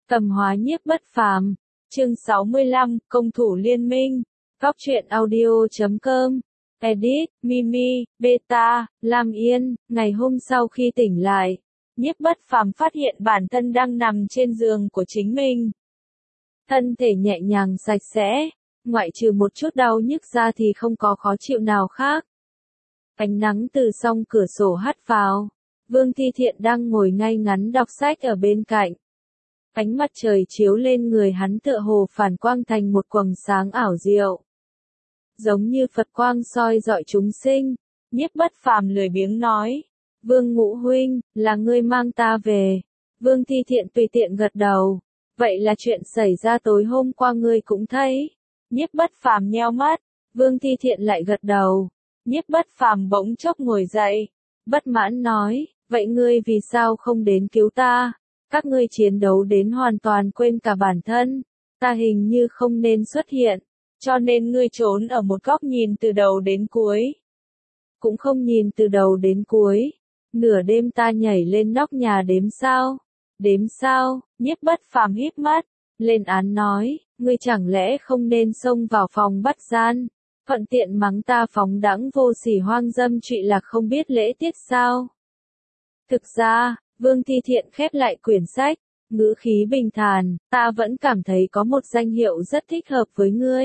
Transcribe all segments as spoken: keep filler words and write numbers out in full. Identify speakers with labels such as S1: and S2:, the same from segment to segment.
S1: Tầm hóa Nhiếp Bất Phàm, chương sáu mươi lăm, Công thủ liên minh, Góc truyện audio chấm com, edit, Mimi, Beta, Lam Yên. Ngày hôm sau khi tỉnh lại, Nhiếp Bất Phàm phát hiện bản thân đang nằm trên giường của chính mình. Thân thể nhẹ nhàng sạch sẽ, ngoại trừ một chút đau nhức ra thì không có khó chịu nào khác. Ánh nắng từ song cửa sổ hắt vào, Vương Thi Thiện đang ngồi ngay ngắn đọc sách ở bên cạnh. Ánh mặt trời chiếu lên người hắn tựa hồ phản quang thành một quầng sáng ảo diệu. Giống như Phật quang soi rọi chúng sinh, Nhiếp Bất Phàm lười biếng nói. Vương Ngũ huynh, là ngươi mang ta về. Vương Thi Thiện tùy tiện gật đầu. Vậy là chuyện xảy ra tối hôm qua ngươi cũng thấy. Nhiếp Bất Phàm nheo mắt, Vương Thi Thiện lại gật đầu. Nhiếp Bất Phàm bỗng chốc ngồi dậy, bất mãn nói, vậy ngươi vì sao không đến cứu ta? Các ngươi chiến đấu đến hoàn toàn quên cả bản thân, ta hình như không nên xuất hiện, cho nên ngươi trốn ở một góc nhìn từ đầu đến cuối. Cũng không nhìn từ đầu đến cuối, nửa đêm ta nhảy lên nóc nhà đếm sao? Đếm sao? Nhiếp Bất Phàm híp mắt, lên án nói, ngươi chẳng lẽ không nên xông vào phòng bắt gian, thuận tiện mắng ta phóng đãng vô sỉ hoang dâm trụy lạc không biết lễ tiết sao? Thực ra, Vương Thi Thiện khép lại quyển sách, ngữ khí bình thản, ta vẫn cảm thấy có một danh hiệu rất thích hợp với ngươi.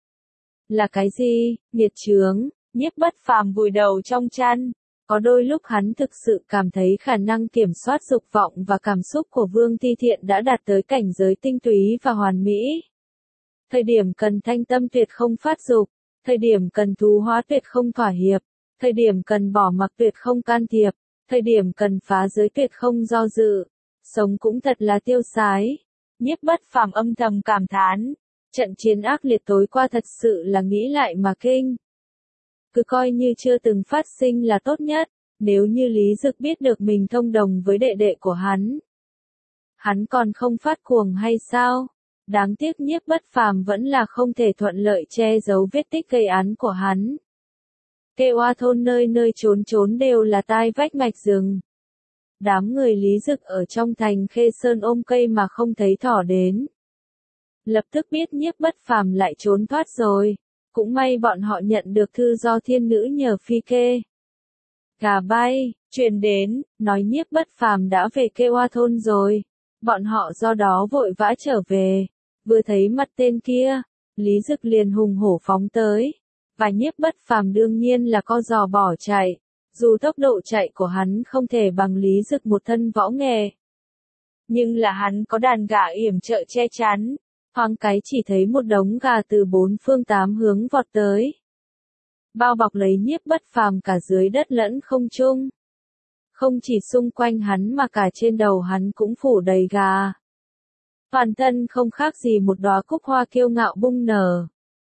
S1: Là cái gì? Nghiệt chướng. Nhiếp Bất Phàm vùi đầu trong chăn. Có đôi lúc hắn thực sự cảm thấy khả năng kiểm soát dục vọng và cảm xúc của Vương Thi Thiện đã đạt tới cảnh giới tinh túy và hoàn mỹ. Thời điểm cần thanh tâm tuyệt không phát dục, thời điểm cần thú hóa tuyệt không thỏa hiệp, thời điểm cần bỏ mặc tuyệt không can thiệp, thời điểm cần phá giới tuyệt không do dự. Sống cũng thật là tiêu sái. Nhiếp Bất Phàm âm thầm cảm thán. Trận chiến ác liệt tối qua thật sự là nghĩ lại mà kinh. Cứ coi như chưa từng phát sinh là tốt nhất, nếu như Lý Dực biết được mình thông đồng với đệ đệ của hắn. Hắn còn không phát cuồng hay sao? Đáng tiếc Nhiếp Bất Phàm vẫn là không thể thuận lợi che giấu vết tích gây án của hắn. Kê Oa thôn nơi nơi trốn trốn đều là tai vách mạch rừng. Đám người Lý Dực ở trong thành Khê Sơn ôm cây mà không thấy thỏ đến. Lập tức biết Nhiếp Bất Phàm lại trốn thoát rồi. Cũng may bọn họ nhận được thư do thiên nữ nhờ phi kê. Gà bay, truyền đến, nói Nhiếp Bất Phàm đã về Kê Oa thôn rồi. Bọn họ do đó vội vã trở về. Vừa thấy mặt tên kia, Lý Dực liền hùng hổ phóng tới. Và Nhiếp Bất Phàm đương nhiên là co giò bỏ chạy. Dù tốc độ chạy của hắn không thể bằng Lý Dực một thân võ nghệ. Nhưng là hắn có đàn gà yểm trợ che chắn. Thoáng cái chỉ thấy một đống gà từ bốn phương tám hướng vọt tới. Bao bọc lấy Nhiếp Bất Phàm cả dưới đất lẫn không trung. Không chỉ xung quanh hắn mà cả trên đầu hắn cũng phủ đầy gà. Toàn thân không khác gì một đóa cúc hoa kiêu ngạo bung nở.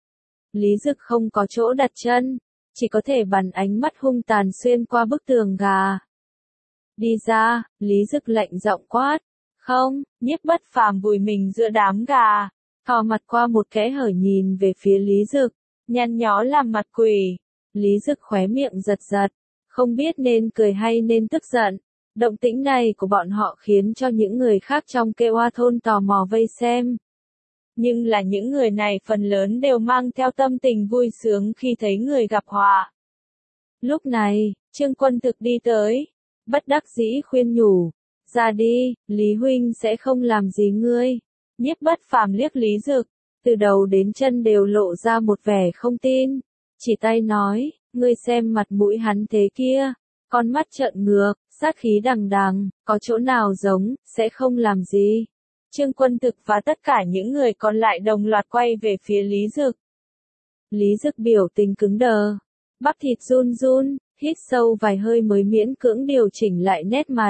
S1: Lý Dực không có chỗ đặt chân, chỉ có thể bắn ánh mắt hung tàn xuyên qua bức tường gà. Đi ra, Lý Dực lạnh giọng quát. Không, Nhiếp Bất Phàm vùi mình giữa đám gà, thò mặt qua một kẽ hở nhìn về phía Lý Dực, nhăn nhó làm mặt quỷ. Lý Dực khóe miệng giật giật, không biết nên cười hay nên tức giận. Động tĩnh này của bọn họ khiến cho những người khác trong Kê Oa thôn tò mò vây xem. Nhưng là những người này phần lớn đều mang theo tâm tình vui sướng khi thấy người gặp họa. Lúc này, Trương Quân Thực đi tới, bất đắc dĩ khuyên nhủ. Ra đi, Lý huynh sẽ không làm gì ngươi. Nhiếp Bất Phàm liếc Lý Dực, từ đầu đến chân đều lộ ra một vẻ không tin. Chỉ tay nói, ngươi xem mặt mũi hắn thế kia, con mắt trợn ngược, sát khí đằng đằng, có chỗ nào giống, sẽ không làm gì. Trương Quân Thực và tất cả những người còn lại đồng loạt quay về phía Lý Dực. Lý Dực biểu tình cứng đờ, bắp thịt run run, hít sâu vài hơi mới miễn cưỡng điều chỉnh lại nét mặt.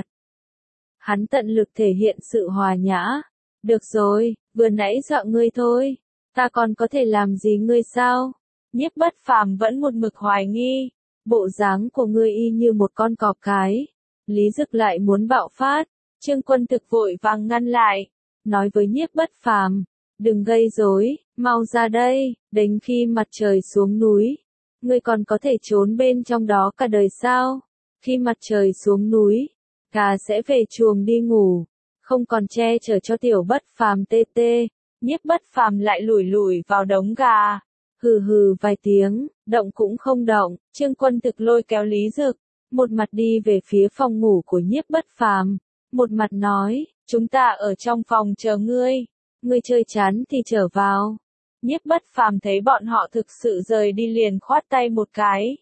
S1: Hắn tận lực thể hiện sự hòa nhã. Được rồi, vừa nãy dọa ngươi thôi. Ta còn có thể làm gì ngươi sao? Nhiếp Bất Phàm vẫn một mực hoài nghi. Bộ dáng của ngươi y như một con cọp cái. Lý Dực lại muốn bạo phát. Trương Quân Thực vội vàng ngăn lại. Nói với Nhiếp Bất Phàm, đừng gây rối, mau ra đây, đến khi mặt trời xuống núi. Ngươi còn có thể trốn bên trong đó cả đời sao? Khi mặt trời xuống núi, gà sẽ về chuồng đi ngủ, không còn che chở cho tiểu bất phàm tê tê. Nhiếp bất phàm lại lủi lủi vào đống gà. Hừ hừ vài tiếng, động cũng không động, Trương Quân Thực lôi kéo Lý Dực, một mặt đi về phía phòng ngủ của nhiếp bất phàm, một mặt nói, chúng ta ở trong phòng chờ ngươi, ngươi chơi chán thì trở vào. Nhiếp bất phàm thấy bọn họ thực sự rời đi liền khoát tay một cái.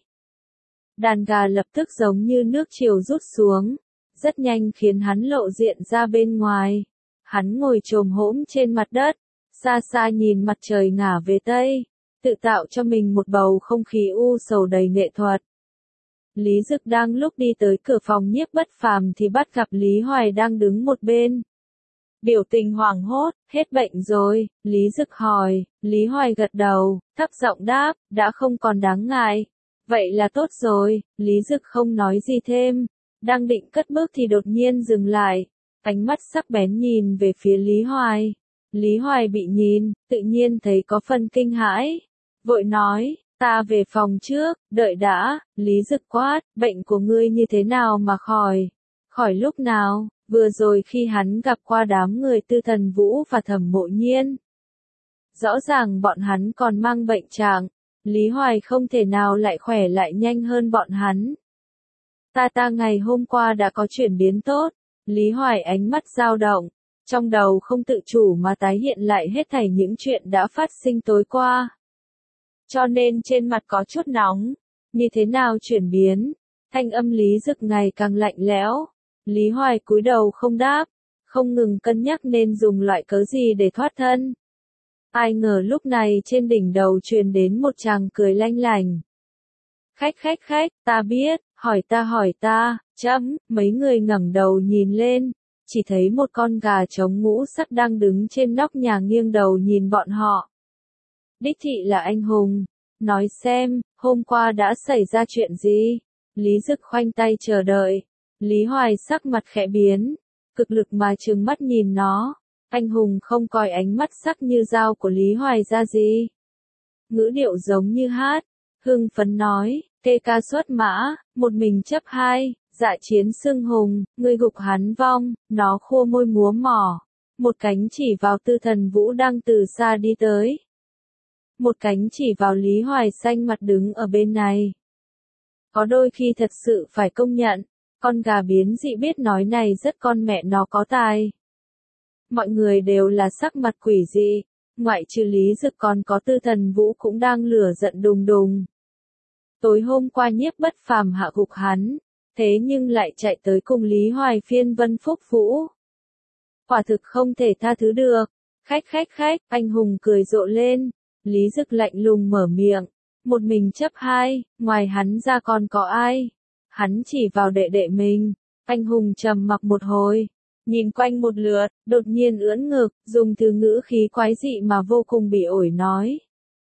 S1: Đàn gà lập tức giống như nước triều rút xuống, rất nhanh khiến hắn lộ diện ra bên ngoài. Hắn ngồi chồm hổm trên mặt đất, xa xa nhìn mặt trời ngả về tây, tự tạo cho mình một bầu không khí u sầu đầy nghệ thuật. Lý Dực đang lúc đi tới cửa phòng nhiếp bất phàm thì bắt gặp Lý Hoài đang đứng một bên. Biểu tình hoảng hốt, hết bệnh rồi, Lý Dực hỏi, Lý Hoài gật đầu, thấp giọng đáp, đã không còn đáng ngại. Vậy là tốt rồi, Lý Dực không nói gì thêm, đang định cất bước thì đột nhiên dừng lại, ánh mắt sắc bén nhìn về phía Lý Hoài. Lý Hoài bị nhìn, tự nhiên thấy có phần kinh hãi, vội nói, ta về phòng trước, đợi đã. Lý Dực quát, bệnh của ngươi như thế nào mà khỏi? Khỏi lúc nào? Vừa rồi khi hắn gặp qua đám người Tư Thần Vũ và Thẩm Mộ Nhiên. Rõ ràng bọn hắn còn mang bệnh trạng, Lý Hoài không thể nào lại khỏe lại nhanh hơn bọn hắn. Ta ta ngày hôm qua đã có chuyển biến tốt, Lý Hoài ánh mắt dao động, trong đầu không tự chủ mà tái hiện lại hết thảy những chuyện đã phát sinh tối qua. Cho nên trên mặt có chút nóng, như thế nào chuyển biến, thanh âm Lý Dực ngày càng lạnh lẽo. Lý Hoài cúi đầu không đáp, không ngừng cân nhắc nên dùng loại cớ gì để thoát thân. Ai ngờ lúc này trên đỉnh đầu truyền đến một chàng cười lanh lành. Khách khách khách, ta biết, hỏi ta hỏi ta, chấm, mấy người ngẩng đầu nhìn lên, chỉ thấy một con gà trống ngũ sắc đang đứng trên nóc nhà nghiêng đầu nhìn bọn họ. Đích thị là anh hùng, nói xem, hôm qua đã xảy ra chuyện gì? Lý Dực khoanh tay chờ đợi. Lý Hoài sắc mặt khẽ biến, cực lực mà trừng mắt nhìn nó. Anh hùng không coi ánh mắt sắc như dao của Lý Hoài ra gì. Ngữ điệu giống như hát, hưng phấn nói, kê ca xuất mã, một mình chấp hai, dạ chiến xưng hùng, ngươi gục hắn vong, nó khua môi múa mỏ. Một cánh chỉ vào Tư Thần Vũ đang từ xa đi tới. Một cánh chỉ vào Lý Hoài xanh mặt đứng ở bên này. Có đôi khi thật sự phải công nhận, con gà biến dị biết nói này rất con mẹ nó có tài. Mọi người đều là sắc mặt quỷ dị, ngoại trừ Lý Dực còn có Tư Thần Vũ cũng đang lửa giận đùng đùng. Tối hôm qua nhiếp bất phàm hạ gục hắn, thế nhưng lại chạy tới cùng Lý Hoài phiên vân phúc vũ. Quả thực không thể tha thứ được. Khách khách khách, anh hùng cười rộ lên. Lý Dực lạnh lùng mở miệng, một mình chấp hai, ngoài hắn ra còn có ai? Hắn chỉ vào đệ đệ mình. Anh hùng trầm mặc một hồi, nhìn quanh một lượt, đột nhiên ưỡn ngực, dùng từ ngữ khí quái dị mà vô cùng bỉ ổi nói.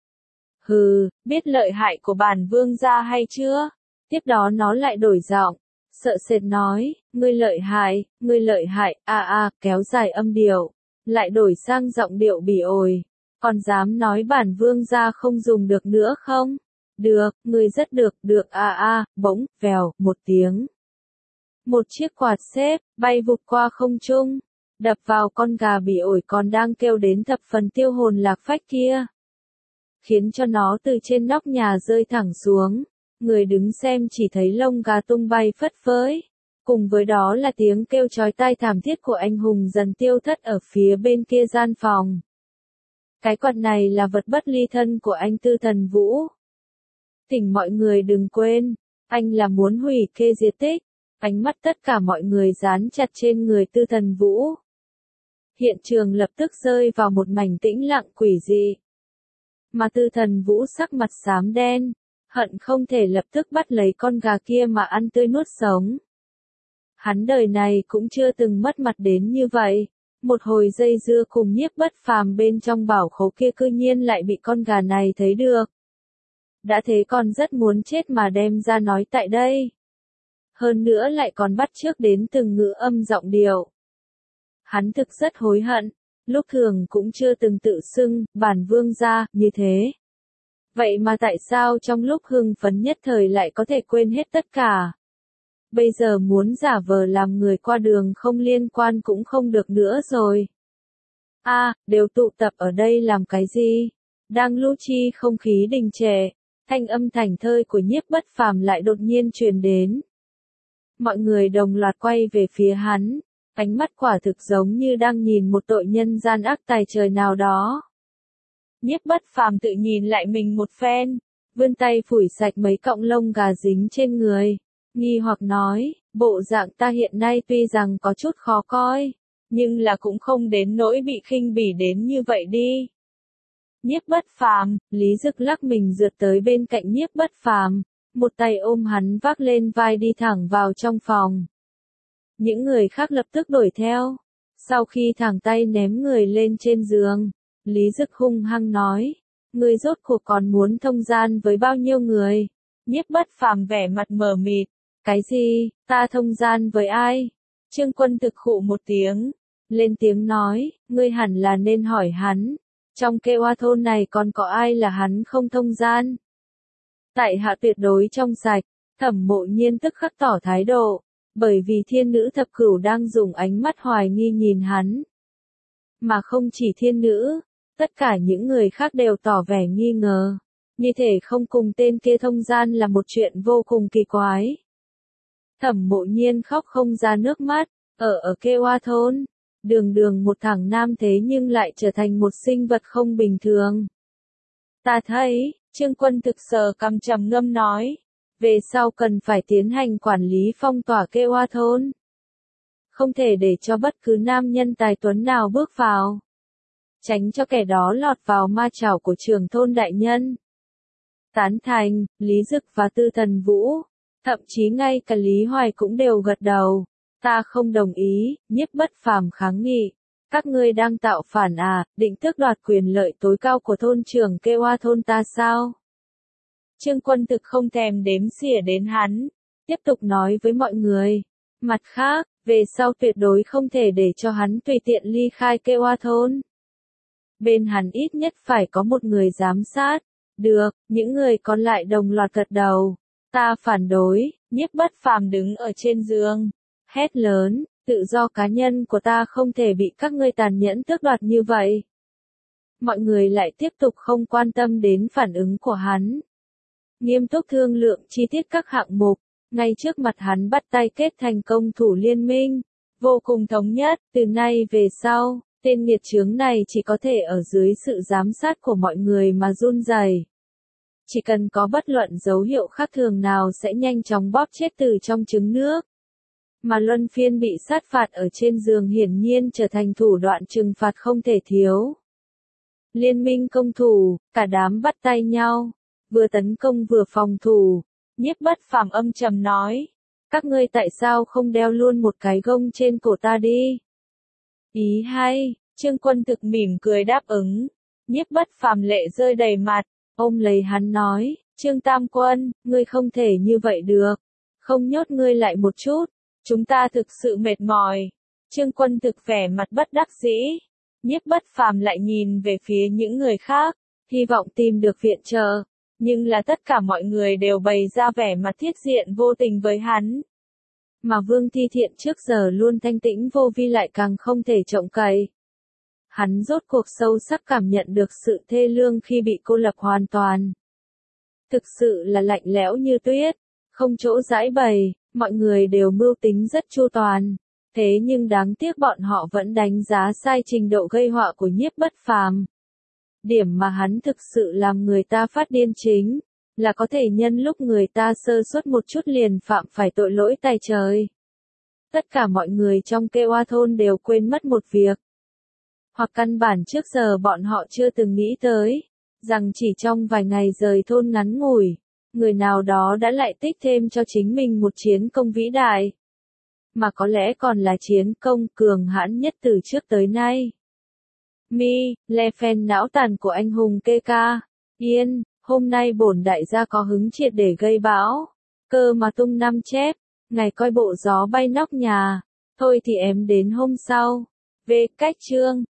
S1: Hừ, biết lợi hại của bản vương gia hay chưa? Tiếp đó nó lại đổi giọng, sợ sệt nói, ngươi lợi hại, ngươi lợi hại, a a, kéo dài âm điệu, lại đổi sang giọng điệu bỉ ổi. Còn dám nói bản vương gia không dùng được nữa không? Được, ngươi rất được, được a a, bỗng, vèo, một tiếng. Một chiếc quạt xếp, bay vụt qua không trung, đập vào con gà bỉ ổi còn đang kêu đến thập phần tiêu hồn lạc phách kia. Khiến cho nó từ trên nóc nhà rơi thẳng xuống, người đứng xem chỉ thấy lông gà tung bay phất phới. Cùng với đó là tiếng kêu chói tai thảm thiết của anh hùng dần tiêu thất ở phía bên kia gian phòng. Cái quạt này là vật bất ly thân của anh Tư Thần Vũ. Thỉnh mọi người đừng quên, anh là muốn hủy kê diệt tích. Ánh mắt tất cả mọi người dán chặt trên người Tư Thần Vũ. Hiện trường lập tức rơi vào một mảnh tĩnh lặng quỷ dị. Mà Tư Thần Vũ sắc mặt xám đen, hận không thể lập tức bắt lấy con gà kia mà ăn tươi nuốt sống. Hắn đời này cũng chưa từng mất mặt đến như vậy. Một hồi dây dưa cùng nhiếp bất phàm bên trong bảo khố kia cư nhiên lại bị con gà này thấy được. Đã thế còn rất muốn chết mà đem ra nói tại đây. Hơn nữa lại còn bắt chước đến từng ngữ âm giọng điệu. Hắn thực rất hối hận, lúc thường cũng chưa từng tự xưng, bản vương gia, như thế. Vậy mà tại sao trong lúc hưng phấn nhất thời lại có thể quên hết tất cả? bây giờ muốn giả vờ làm người qua đường không liên quan cũng không được nữa rồi. A, à, đều tụ tập ở đây làm cái gì? Đang lưu chi không khí đình trệ, thanh âm thảnh thơi của Nhiếp Bất Phàm lại đột nhiên truyền đến. Mọi người đồng loạt quay về phía hắn, ánh mắt quả thực giống như đang nhìn một tội nhân gian ác tài trời nào đó. Nhiếp Bất Phàm tự nhìn lại mình một phen, vươn tay phủi sạch mấy cọng lông gà dính trên người, nghi hoặc nói, bộ dạng ta hiện nay tuy rằng có chút khó coi, nhưng là cũng không đến nỗi bị khinh bỉ đến như vậy đi. Nhiếp Bất Phàm, Lý Dực lắc mình rượt tới bên cạnh Nhiếp Bất Phàm, một tay ôm hắn vác lên vai đi thẳng vào trong phòng. Những người khác lập tức đuổi theo. Sau khi thẳng tay ném người lên trên giường, Lý Dực hung hăng nói, ngươi rốt cuộc còn muốn thông gian với bao nhiêu người? Nhiếp Bất Phàm vẻ mặt mờ mịt, cái gì, ta thông gian với ai? Trương Quân thực khụ một tiếng, lên tiếng nói, ngươi hẳn là nên hỏi hắn, trong Kê Oa thôn này còn có ai là hắn không thông gian? Tại hạ tuyệt đối trong sạch, Thẩm Mộ Nhiên tức khắc tỏ thái độ, bởi vì thiên nữ thập cửu đang dùng ánh mắt hoài nghi nhìn hắn. Mà không chỉ thiên nữ, tất cả những người khác đều tỏ vẻ nghi ngờ, như thể không cùng tên kia thông gian là một chuyện vô cùng kỳ quái. Thẩm Mộ Nhiên khóc không ra nước mắt, ở ở Kê Oa thôn, đường đường một thằng nam thế nhưng lại trở thành một sinh vật không bình thường. Ta thấy, Trương Quân thực sờ cằm trầm ngâm nói, về sau cần phải tiến hành quản lý phong tỏa Kê Oa thôn. Không thể để cho bất cứ nam nhân tài tuấn nào bước vào. Tránh cho kẻ đó lọt vào ma chảo của trưởng thôn đại nhân. Tán thành, Lý Dực và Tư Thần Vũ, thậm chí ngay cả Lý Hoài cũng đều gật đầu. Ta không đồng ý, Nhiếp Bất Phàm kháng nghị. Các ngươi đang tạo phản à, định tước đoạt quyền lợi tối cao của thôn trưởng Kê Oa thôn ta sao? Trương Quân thực không thèm đếm xỉa đến hắn, tiếp tục nói với mọi người. Mặt khác, về sau tuyệt đối không thể để cho hắn tùy tiện ly khai Kê Oa thôn. Bên hắn ít nhất phải có một người giám sát. Được, những người còn lại đồng loạt gật đầu. Ta phản đối, Nhiếp Bất Phàm đứng ở trên giường, hét lớn, tự do cá nhân của ta không thể bị các ngươi tàn nhẫn tước đoạt như vậy. Mọi người lại tiếp tục không quan tâm đến phản ứng của hắn. Nghiêm túc thương lượng chi tiết các hạng mục, ngay trước mặt hắn bắt tay kết thành công thủ liên minh, vô cùng thống nhất, từ nay về sau, tên nghiệt chướng này chỉ có thể ở dưới sự giám sát của mọi người mà run rẩy. Chỉ cần có bất luận dấu hiệu khác thường nào sẽ nhanh chóng bóp chết từ trong trứng nước. Mà luân phiên bị sát phạt ở trên giường hiển nhiên trở thành thủ đoạn trừng phạt không thể thiếu. Liên minh công thủ, cả đám bắt tay nhau, vừa tấn công vừa phòng thủ. Nhiếp Bất Phàm âm trầm nói, các ngươi tại sao không đeo luôn một cái gông trên cổ ta đi? Ý hay, Trương Quân thực mỉm cười đáp ứng. Nhiếp Bất Phàm lệ rơi đầy mặt, ôm lấy hắn nói, Trương Tam Quân, ngươi không thể như vậy được, không nhốt ngươi lại một chút, chúng ta thực sự mệt mỏi. Trương Quân thực vẻ mặt bất đắc dĩ. Nhiếp Bất Phàm lại nhìn về phía những người khác, hy vọng tìm được viện trợ, nhưng là tất cả mọi người đều bày ra vẻ mặt thiết diện vô tình với hắn. Mà Vương Thi Thiện trước giờ luôn thanh tĩnh vô vi lại càng không thể trông cậy. Hắn rốt cuộc sâu sắc cảm nhận được sự thê lương khi bị cô lập hoàn toàn. Thực sự là lạnh lẽo như tuyết, không chỗ giãi bày, mọi người đều mưu tính rất chu toàn. Thế nhưng đáng tiếc bọn họ vẫn đánh giá sai trình độ gây họa của Nhiếp Bất Phàm. Điểm mà hắn thực sự làm người ta phát điên chính là có thể nhân lúc người ta sơ suất một chút liền phạm phải tội lỗi tày trời. Tất cả mọi người trong Kê Oa thôn đều quên mất một việc. Hoặc căn bản trước giờ bọn họ chưa từng nghĩ tới, rằng chỉ trong vài ngày rời thôn ngắn ngủi, người nào đó đã lại tích thêm cho chính mình một chiến công vĩ đại. Mà có lẽ còn là chiến công cường hãn nhất từ trước tới nay. Mi, le phen não tàn của anh hùng Kê Ca. Yên, hôm nay bổn đại gia có hứng triệt để gây bão. Cơ mà tung năm chép, ngày coi bộ gió bay nóc nhà. Thôi thì em đến hôm sau. Về cách chương.